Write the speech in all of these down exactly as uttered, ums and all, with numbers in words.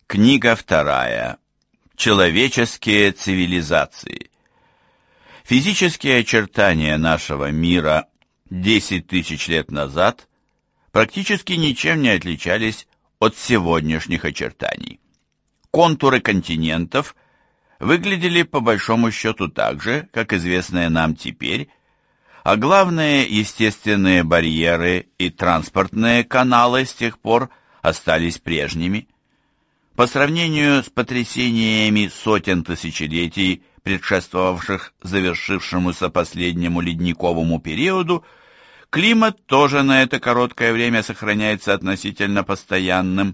Книга вторая. Человеческие цивилизации. Физические очертания нашего мира десять тысяч лет назад практически ничем не отличались от сегодняшних очертаний. Контуры континентов выглядели по большому счету так же, как известные нам теперь, а главные естественные барьеры и транспортные каналы с тех пор остались прежними. По сравнению с потрясениями сотен тысячелетий, предшествовавших завершившемуся последнему ледниковому периоду, климат тоже на это короткое время сохраняется относительно постоянным.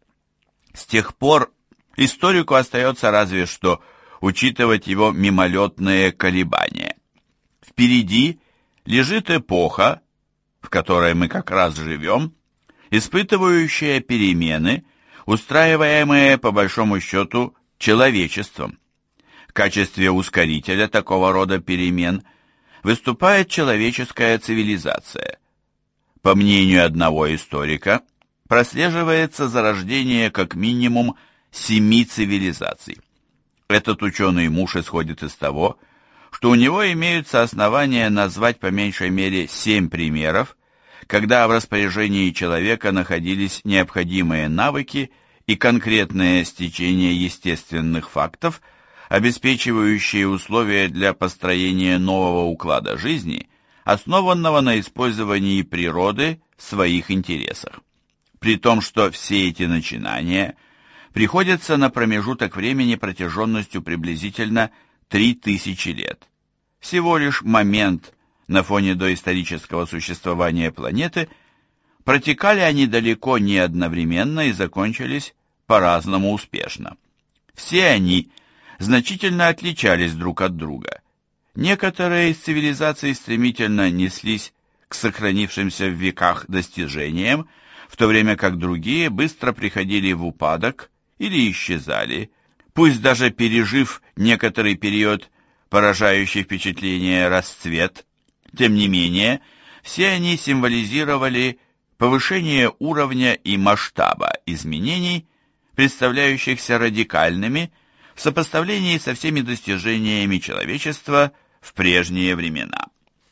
С тех пор историку остается разве что учитывать его мимолетные колебания. Впереди лежит эпоха, в которой мы как раз живем, испытывающая перемены, устраиваемые, по большому счету, человечеством. В качестве ускорителя такого рода перемен выступает человеческая цивилизация. По мнению одного историка, прослеживается зарождение как минимум семи цивилизаций. Этот ученый муж исходит из того, что у него имеются основания назвать по меньшей мере семь примеров, когда в распоряжении человека находились необходимые навыки и конкретное стечение естественных фактов, обеспечивающие условия для построения нового уклада жизни, основанного на использовании природы в своих интересах. При том, что все эти начинания приходятся на промежуток времени протяженностью приблизительно три тысячи лет. Всего лишь момент на фоне доисторического существования планеты, протекали они далеко не одновременно и закончились по-разному успешно. Все они значительно отличались друг от друга. Некоторые из цивилизаций стремительно неслись к сохранившимся в веках достижениям, в то время как другие быстро приходили в упадок или исчезали, пусть даже пережив некоторый период поражающий впечатление расцвет. Тем не менее, все они символизировали повышение уровня и масштаба изменений, представляющихся радикальными в сопоставлении со всеми достижениями человечества в прежние времена.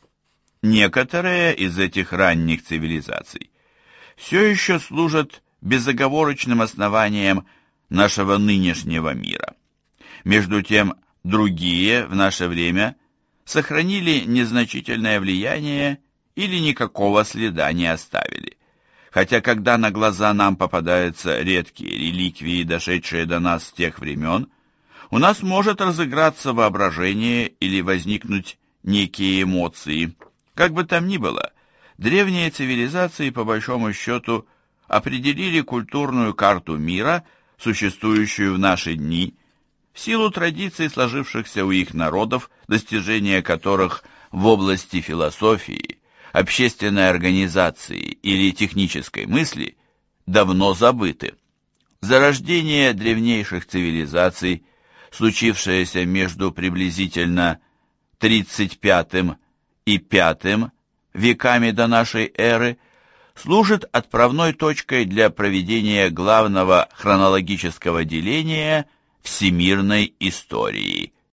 Некоторые из этих ранних цивилизаций все еще служат безоговорочным основанием нашего нынешнего мира. Между тем, другие в наше время сохранили незначительное влияние или никакого следа не оставили. Хотя когда на глаза нам попадаются редкие реликвии, дошедшие до нас с тех времен, у нас может разыграться воображение или возникнуть некие эмоции. Как бы там ни было, древние цивилизации, по большому счету, определили культурную карту мира, существующую в наши дни, в силу традиций, сложившихся у их народов, достижения которых в области философии, общественной организации или технической мысли давно забыты. Зарождение древнейших цивилизаций, случившееся между приблизительно тридцать пятым и пятым веками до нашей эры, служит отправной точкой для проведения главного хронологического деления всемирной истории.